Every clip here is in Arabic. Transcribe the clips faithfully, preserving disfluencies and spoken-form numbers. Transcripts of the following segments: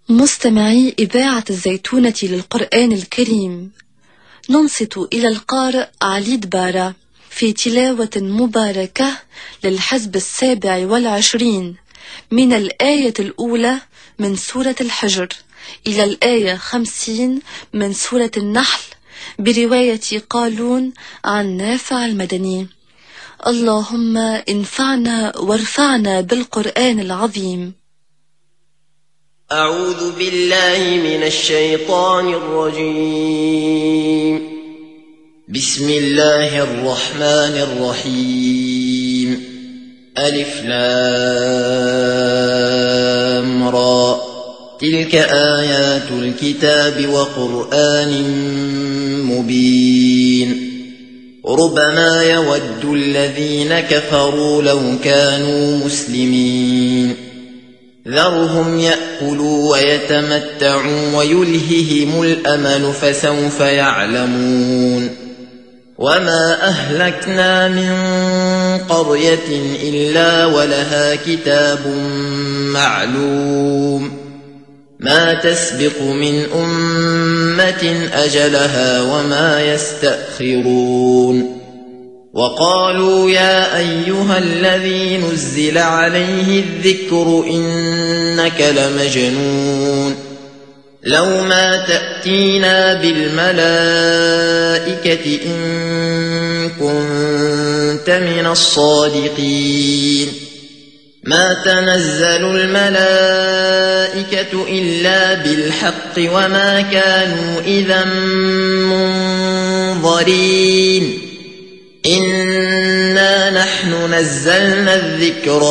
مستمعي إذاعة الزيتونة للقرآن الكريم، ننصت إلى القارئ علي دبارة في تلاوة مباركة للحزب السابع والعشرين من الآية الأولى من سورة الحجر إلى الآية خمسين من سورة النحل برواية قالون عن نافع المدني. اللهم انفعنا وارفعنا بالقرآن العظيم. أعوذ بالله من الشيطان الرجيم. بسم الله الرحمن الرحيم. ألف لام را، تلك آيات الكتاب وقرآن مبين. ربما يود الذين كفروا لو كانوا مسلمين. ذرهم يأكلوا ويتمتعوا ويلههم الأمل فسوف يعلمون. وما أهلكنا من قرية إلا ولها كتاب معلوم، ما تسبق من أمة أجلها وما يستأخرون. وقالوا يا أيها الذي نزل عليه الذكر إنك لمجنون، لو ما تأتينا بالملائكة إن كنت من الصادقين. ما تنزل الملائكة إلا بالحق وما كانوا إذا منظرين. إنا نحن نزلنا الذكر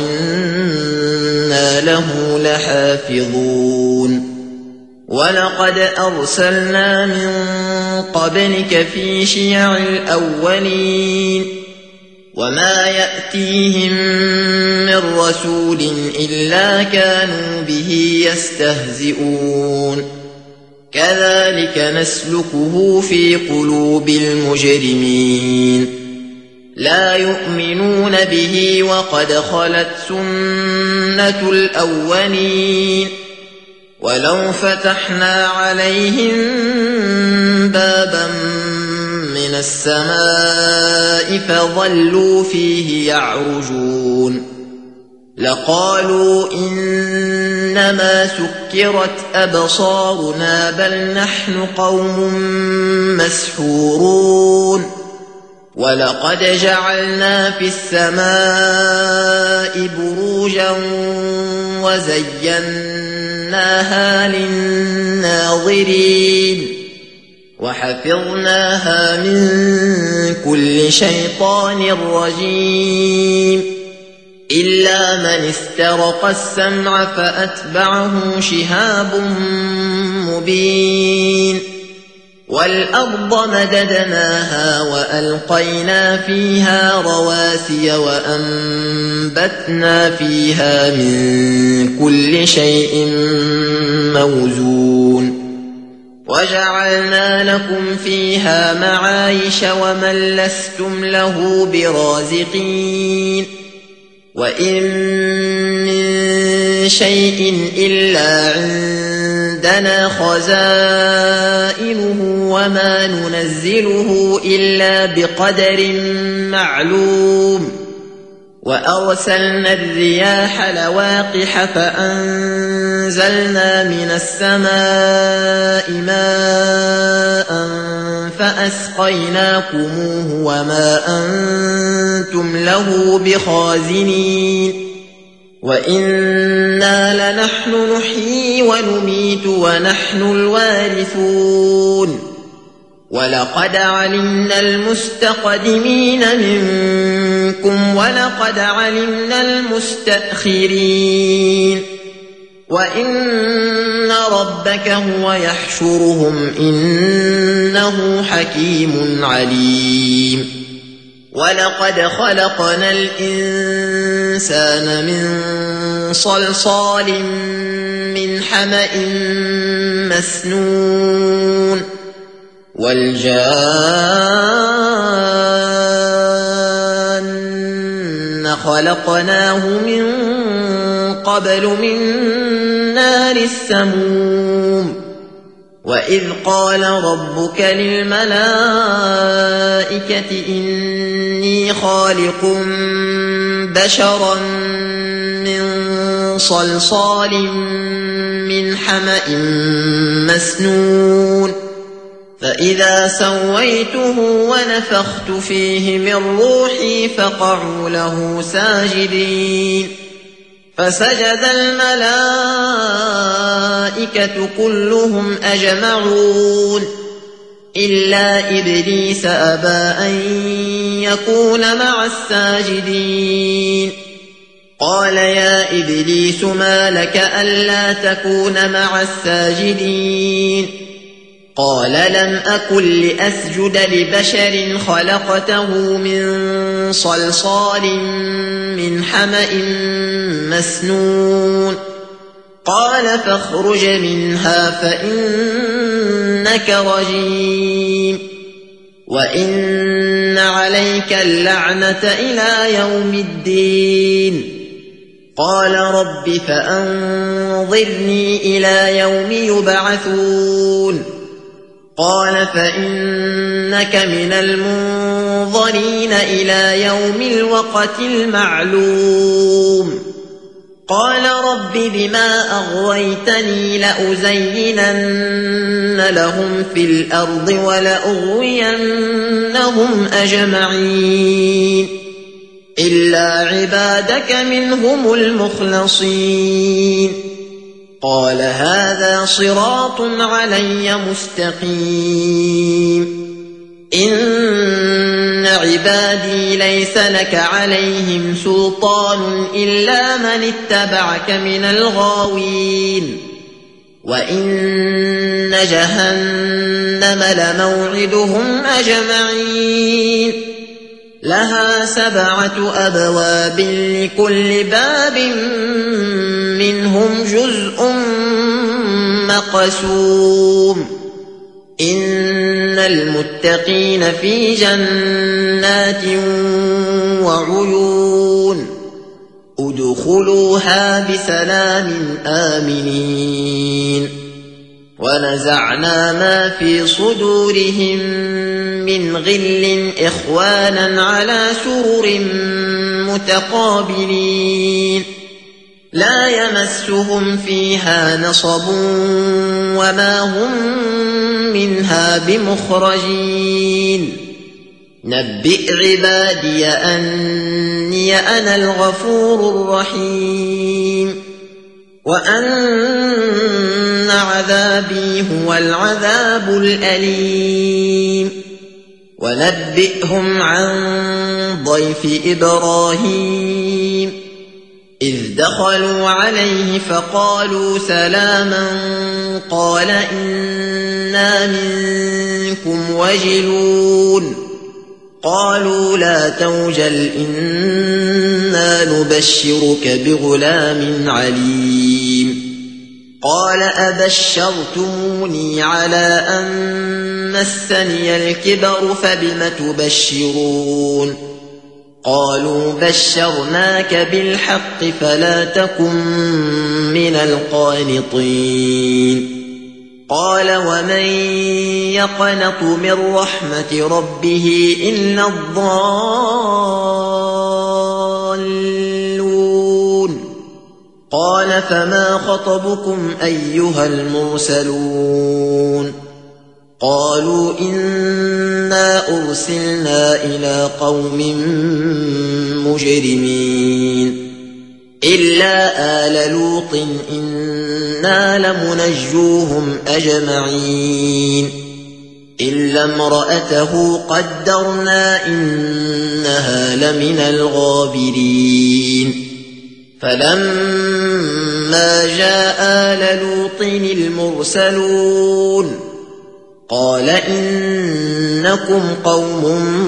وإنا له لحافظون. ولقد أرسلنا من قبلك في شيع الأولين، وما يأتيهم من رسول إلا كانوا به يستهزئون. كذلك نسلكه في قلوب المجرمين. لا يؤمنون به وقد خلت سنة الأولين. ولو فتحنا عليهم بابا من السماء فظلوا فيه يعرجون لقالوا إنما سكرت أبصارنا بل نحن قوم مسحورون. ولقد جعلنا في السماء بروجا وزيناها للناظرين وحفظناها من كل شيطان رجيم إلا من استرق السمع فأتبعه شهاب مبين. والأرض مددناها وألقينا فيها رواسي وأنبتنا فيها من كل شيء موزون. وجعلنا لكم فيها معايش ومن لستم له برازقين. وإن من شيء إلا عندنا خزائنه وما ننزله إلا بقدر معلوم. وأرسلنا الرياح لواقح فأنزلنا من السماء ماء فأسقيناكموه وما أنتم له بخازنين. وإنا لنحن نحيي ونميت ونحن الوارثون. ولقد علمنا المستقدمين منكم ولقد علمنا المستأخرين. وإن ربك هو يحشرهم إنه حكيم عليم. ولقد خلقنا الإنسان من صلصال من حمأ مسنون. والجان خلقناه من قبل من نار النار السموم وإذ قال ربك للملائكة إني خالق بشرا من صلصال من حمأ مسنون فإذا سويته ونفخت فيه من روحي فقعوا له ساجدين فسجد الملائكة كلهم أجمعون إلا إبليس أبى أن يكون مع الساجدين قال يا إبليس ما لك ألا تكون مع الساجدين قال لم أكن لأسجد لبشر خلقته من صلصال من حمأ مسنون قال فاخرج منها فإنك رجيم وإن عليك اللعنة إلى يوم الدين قال رب فأنظرني إلى يوم يبعثون قال فإنك من المنظرين إلى يوم الوقت المعلوم قال رب بما أغويتني لأزينن لهم في الأرض ولأغوينهم أجمعين إلا عبادك منهم المخلصين قال هذا صراط علي مستقيم إن عبادي ليس لك عليهم سلطان إلا من اتبعك من الغاوين وإن جهنم لموعدهم أجمعين لها سبعة أبواب لكل باب منهم جزء مقسوم إن المتقين في جنات وعيون ادخلوها بسلام آمنين ونزعنا ما في صدورهم من غل إخوانا على سرر متقابلين لا يمسهم فيها نصب وما هم منها بمخرجين نبئ عبادي أني أنا الغفور الرحيم وأن عذابي هو العذاب الأليم ونبئهم عن ضيف إبراهيم إذ دخلوا عليه فقالوا سلاما قال إنا منكم وجلون قالوا لا توجل إنا نبشرك بغلام عليم قال أبشرتموني على أن مسني الكبر فبم تبشرون قالوا بشرناك بالحق فلا تكن من القانطين قال ومن يقنط من رحمة ربه إلا الضالون قال فما خطبكم أيها المرسلون قالوا إنا أرسلنا إلى قوم مجرمين إلا آل لوط إنا لمنجوهم أجمعين إلا امرأته قدرنا إنها لمن الغابرين فلما جاء آل لوط المرسلون قال إنكم قوم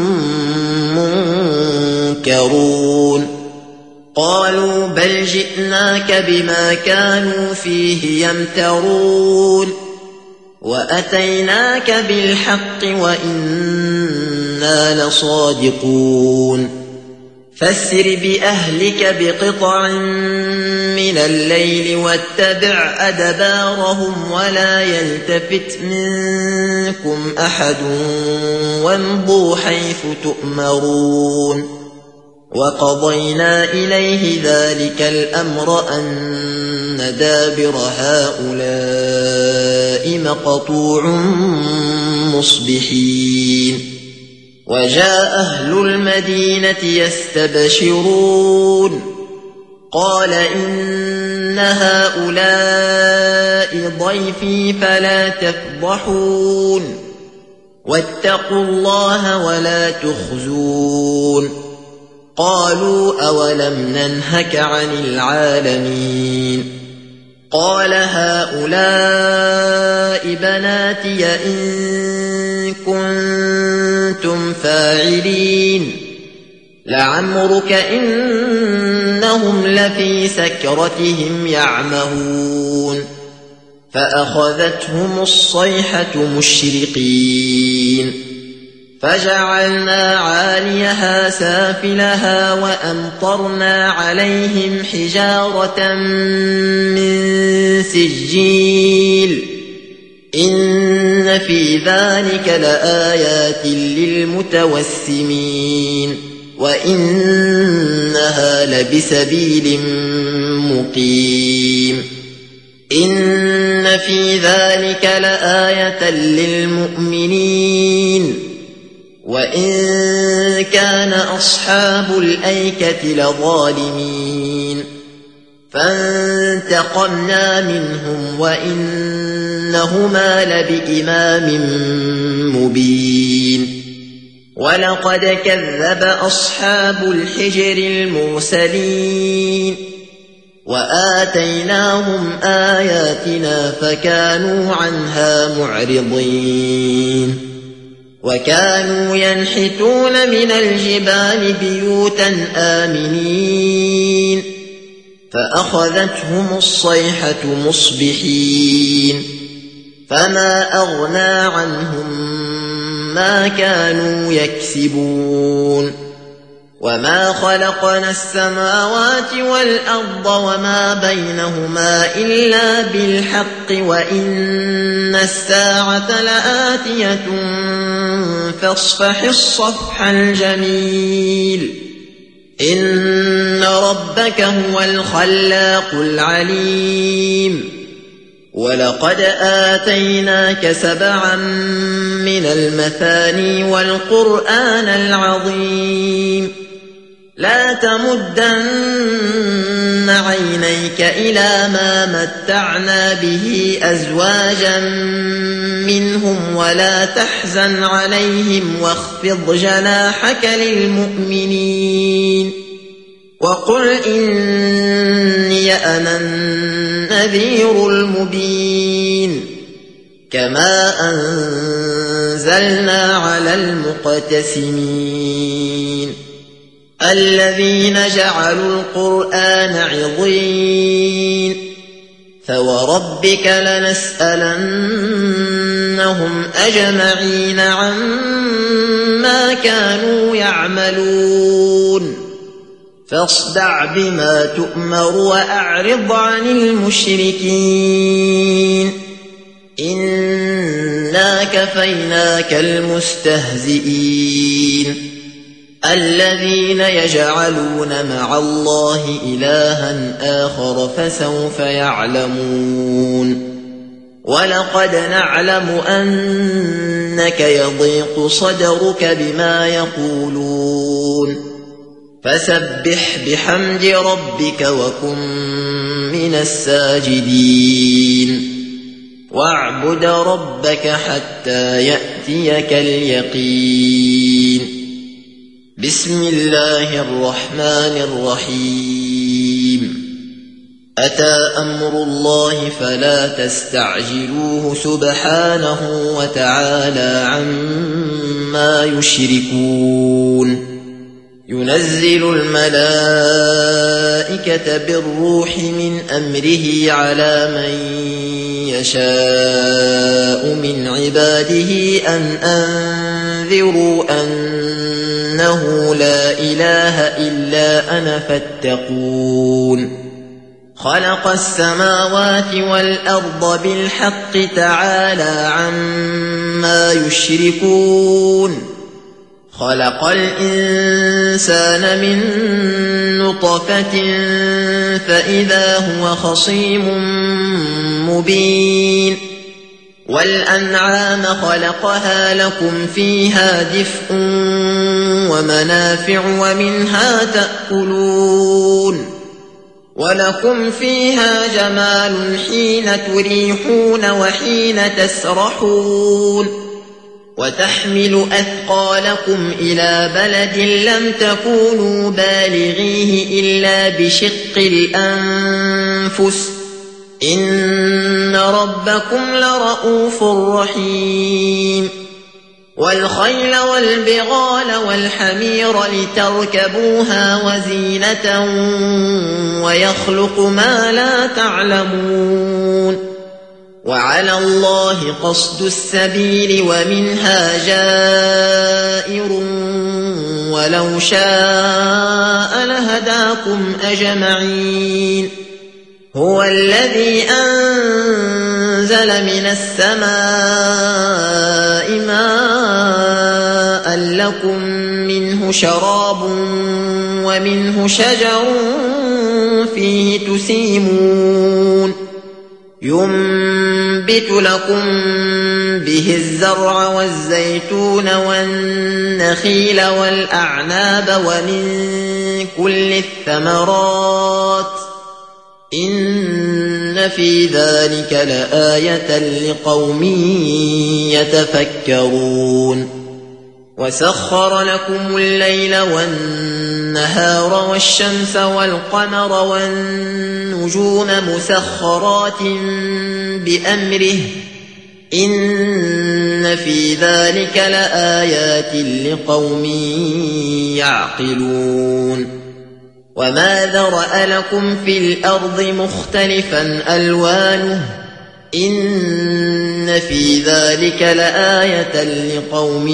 منكرون قالوا بل جئناك بما كانوا فيه يمترون وأتيناك بالحق وإنا لصادقون فاسر بأهلك بقطع من الليل واتبع أدبارهم ولا يلتفت منكم أحد وامضوا حيث تؤمرون وقضينا إليه ذلك الأمر أن دابر هؤلاء مقطوع مصبحين وجاء أهل المدينة يستبشرون قال إن هؤلاء ضيفي فلا تفضحون واتقوا الله ولا تخزون قالوا أولم ننهك عن العالمين قال هؤلاء بناتي إن كنتم فاعلين لعمرك إنهم لفي سكرتهم يعمهون فأخذتهم الصيحة مشرقين فجعلنا عاليها سافلها وأمطرنا عليهم حجارة من سجيل إن في ذلك لآيات للمتوسمين وإنها لبسبيل مقيم إن في ذلك لآية للمؤمنين وإن كان أصحاب الأيكة لظالمين فانتقمنا منهم وإنهما لبإمام مبين ولقد كذب أصحاب الحجر المرسلين وآتيناهم آياتنا فكانوا عنها معرضين وكانوا ينحتون من الجبال بيوتا آمنين فأخذتهم الصيحة مصبحين فما أغنى عنهم ما كانوا يكسبون وما خلقنا السماوات والأرض وما بينهما إلا بالحق وإن الساعة لآتية فاصفح الصفح الجميل إن ربك هو الخلاق العليم ولقد آتيناك سبعا من المثاني والقرآن العظيم لا تمدن عينيك إلى ما متعنا به أزواجا منهم ولا تحزن عليهم واخفض جناحك للمؤمنين وقل إني أنا النذير المبين كما أنزلنا على المقتسمين الذين جعلوا القرآن عضين فوربك لنسألنهم أجمعين عما كانوا يعملون فاصدع بما تؤمر وأعرض عن المشركين إنا كفيناك المستهزئين الذين يجعلون مع الله إلها آخر فسوف يعلمون ولقد نعلم أنك يضيق صدرك بما يقولون فسبح بحمد ربك وكن من الساجدين واعبد ربك حتى يأتيك اليقين بسم الله الرحمن الرحيم أتى أمر الله فلا تستعجلوه سبحانه وتعالى عما يشركون ينزل الملائكة بالروح من أمره على من يشاء من عباده أن أنذروا أن أنه لا إله إلا أنا فاتقون خلق السماوات والأرض بالحق تعالى عما يشركون خلق الإنسان من نطفة فإذا هو خصيم مبين والأنعام خلقها لكم فيها دفء ومنافع ومنها تأكلون ولكم فيها جمال حين تريحون وحين تسرحون وتحمل أثقالكم إلى بلد لم تكونوا بالغيه إلا بشق الأنفس إن ربكم لرؤوف رحيم والخيل والبغال والحمير لتركبوها وزينة ويخلق ما لا تعلمون وعلى الله قصد السبيل ومنها جائر ولو شاء لهداكم أجمعين هو الذي أنزل من السماء ماء لكم منه شراب ومنه شجر فيه تسيمون ينبت لكم به الزرع والزيتون والنخيل والأعناب ومن كل الثمرات إن في ذلك لآية لقوم يتفكرون وسخر لكم الليل والنهار والشمس والقمر والنجوم مسخرات بأمره إن في ذلك لآيات لقوم يعقلون وما ذرأ لكم في الأرض مختلفا ألوانه إن في ذلك لآية لقوم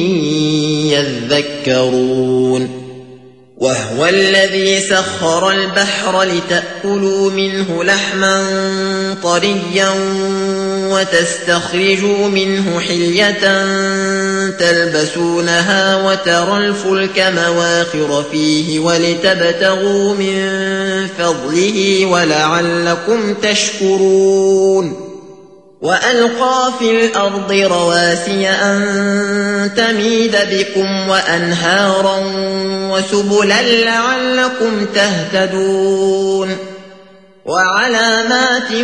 يذكرون وهو الذي سخر البحر لتأكلوا منه لحما طريا وتستخرجوا منه حلية تلبسونها وترى الفلك مواخر فيه ولتبتغوا من فضله ولعلكم تشكرون وألقى في الأرض رواسي أن تميد بكم وأنهارا وسبلا لعلكم تهتدون وعلامات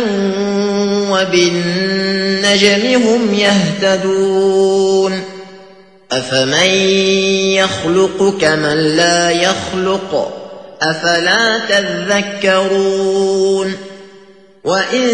وبالنجم هم يهتدون أفمن يخلق كمن لا يخلق أفلا تذكرون وإن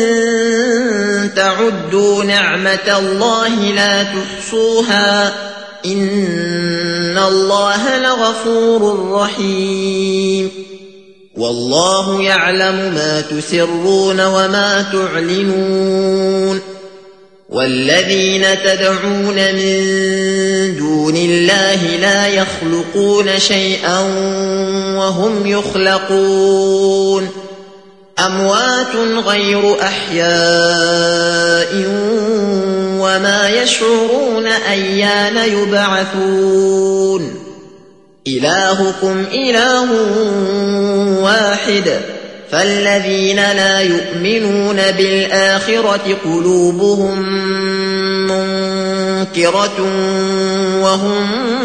تعدوا نعمة الله لا تحصوها إن الله لغفور رحيم والله يعلم ما تسرون وما تعلنون والذين تدعون من دون الله لا يخلقون شيئا وهم يخلقون أموات غير أحياء وما يشعرون أيان يبعثون إلهكم إله واحد فالذين لا يؤمنون بالآخرة قلوبهم منكرة وهم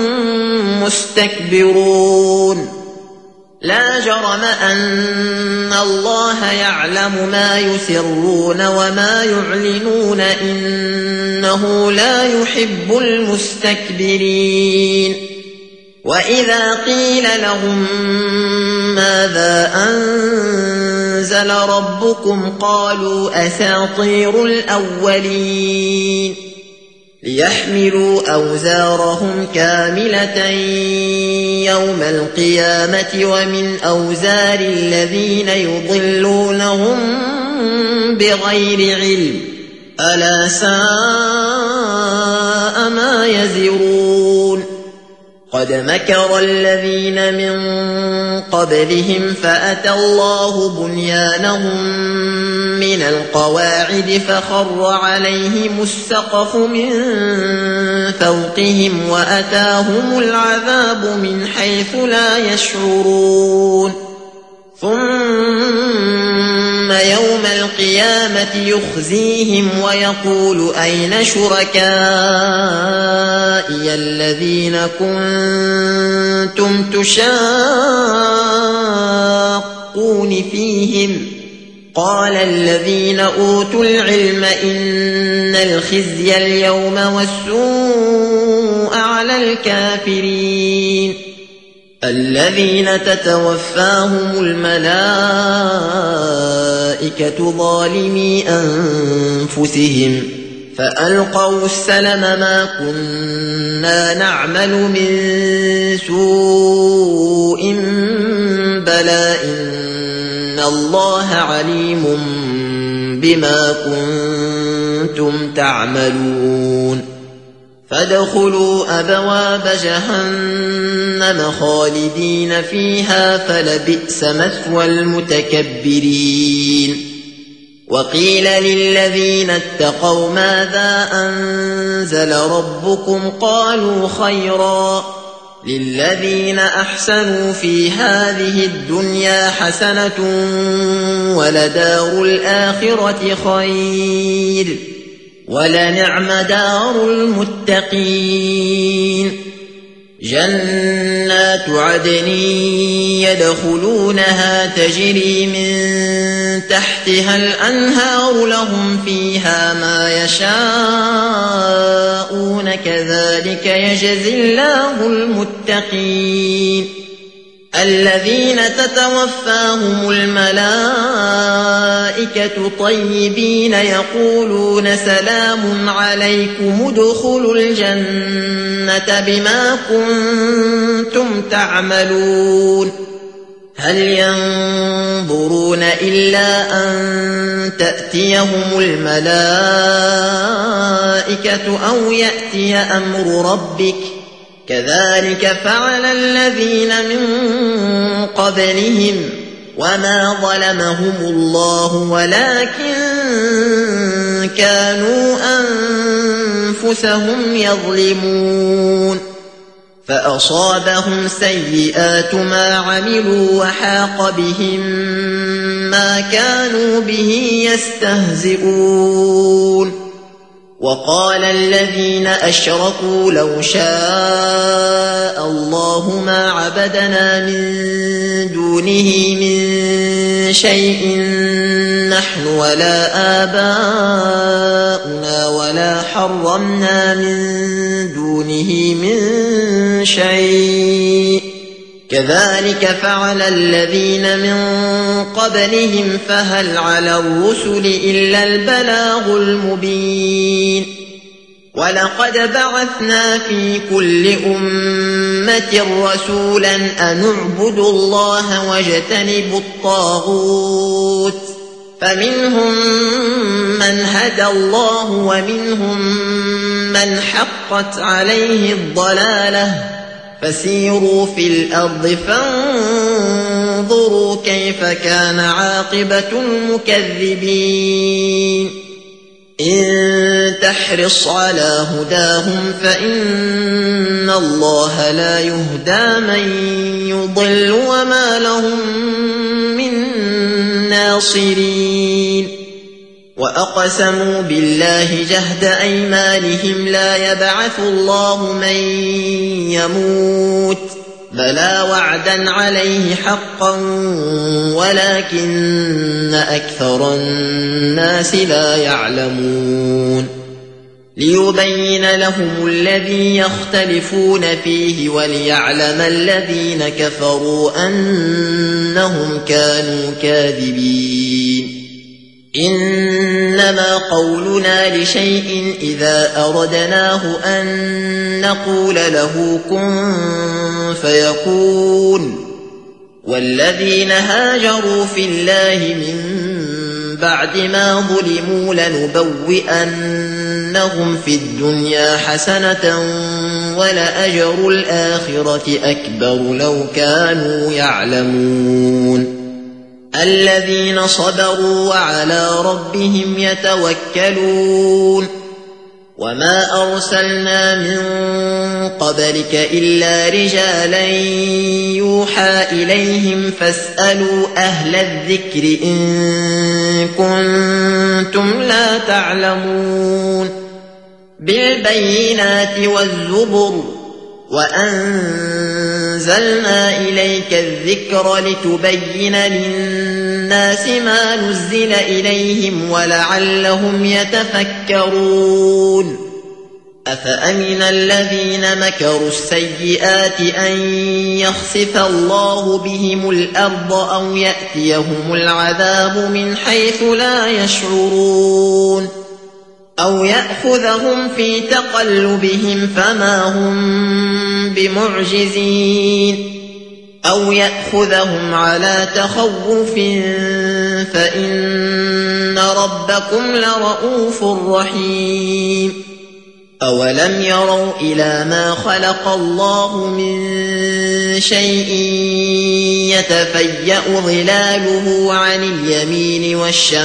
مستكبرون لا جرم أن الله يعلم ما يسرون وما يعلنون إنه لا يحب المستكبرين وإذا قيل لهم ماذا أنزل ربكم قالوا أساطير الأولين ليحملوا أوزارهم كاملة يوم القيامة ومن أوزار الذين يضلونهم بغير علم ألا ساء ما يزرون قد مكر الذين من قبلهم فأتى الله بنيانهم من القواعد فخر عليهم السقف من فوقهم وأتاهم العذاب من حيث لا يشعرون ثم يوم القيامة يخزيهم ويقول أين شركائي الذين كنتم تشاقون فيهم قال الذين أوتوا العلم إن الخزي اليوم والسوء على الكافرين الذين تتوفاهم الملائكة ظالمي أنفسهم فألقوا السلم ما كنا نعمل من سوء بلى إن الله عليم بما كنتم تعملون فادخلوا أبواب جهنم خالدين فيها فلبئس مثوى المتكبرين وقيل للذين اتقوا ماذا أنزل ربكم قالوا خيرا للذين أحسنوا في هذه الدنيا حسنة ولدار الآخرة خير ولنعم دار المتقين جنات عدن يدخلونها تجري من تحتها الأنهار لهم فيها ما يشاءون كذلك يجزي الله المتقين الذين تتوفاهم الملائكة طيبين يقولون سلام عليكم ادخلوا الجنة بما كنتم تعملون هل ينظرون إلا أن تأتيهم الملائكة أو يأتي أمر ربك كذلك فعل الذين من قبلهم وما ظلمهم الله ولكن كانوا أنفسهم يظلمون فأصابهم سيئات ما عملوا وحاق بهم ما كانوا به يستهزئون وقال الذين أشركوا لو شاء الله ما عبدنا من دونه من شيء نحن ولا آباؤنا ولا حرمنا من دونه من شيء كذلك فعل الذين من قبلهم فهل على الرسل إلا البلاغ المبين ولقد بعثنا في كل أمة رسولا أن اعبدوا الله واجتنبوا الطاغوت فمنهم من هدى الله ومنهم من حقت عليه الضلالة فسيروا في الأرض فانظروا كيف كان عاقبة المكذبين إن تحرص على هداهم فإن الله لا يهدى من يضل وما لهم من ناصرين وأقسموا بالله جهد أيمانهم لا يبعث الله من يموت بلى وعدا عليه حقا ولكن أكثر الناس لا يعلمون ليبين لهم الذي يختلفون فيه وليعلم الذين كفروا أنهم كانوا كاذبين إنما قولنا لشيء إذا أردناه أن نقول له كن فيكون والذين هاجروا في الله من بعد ما ظلموا لنبوئنهم في الدنيا حسنة ولأجر الآخرة أكبر لو كانوا يعلمون الذين صبروا وعلى ربهم يتوكلون وما أرسلنا من قبلك إلا رجالا يوحى إليهم فاسألوا أهل الذكر إن كنتم لا تعلمون بالبينات والزبر وأنزلنا إليك الذكر لتبين للناس ما نزل إليهم ولعلهم يتفكرون أفأمن الذين مكروا السيئات أن يخسف الله بهم الأرض أو يأتيهم العذاب من حيث لا يشعرون أو يأخذهم في تقلبهم فما هم بمعجزين أو يأخذهم على تخوف فإن ربكم لرؤوف رحيم أولم يروا إلى ما خلق الله من شيء يتفيأ ظلاله عن اليمين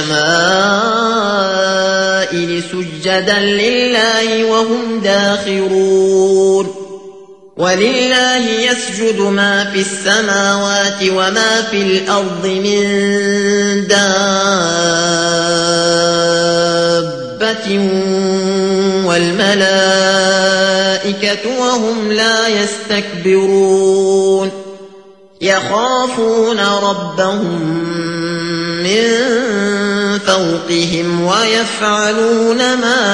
والشمائل سجدا لله وهم داخرون ولله يسجد ما في السماوات وما في الأرض من دابة والملائكة وهم لا يستكبرون يخافون ربهم من فوقهم ويفعلون ما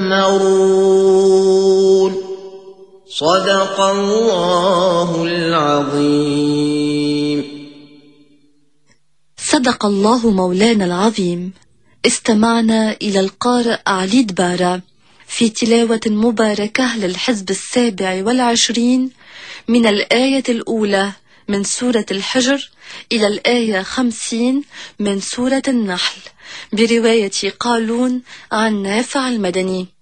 يؤمرون صدق الله العظيم. صدق الله مولانا العظيم. استمعنا إلى القارئ علي دبارة في تلاوة مباركة للحزب السابع والعشرين من الآية الأولى من سورة الحجر إلى الآية خمسين من سورة النحل برواية قالون عن نافع المدني.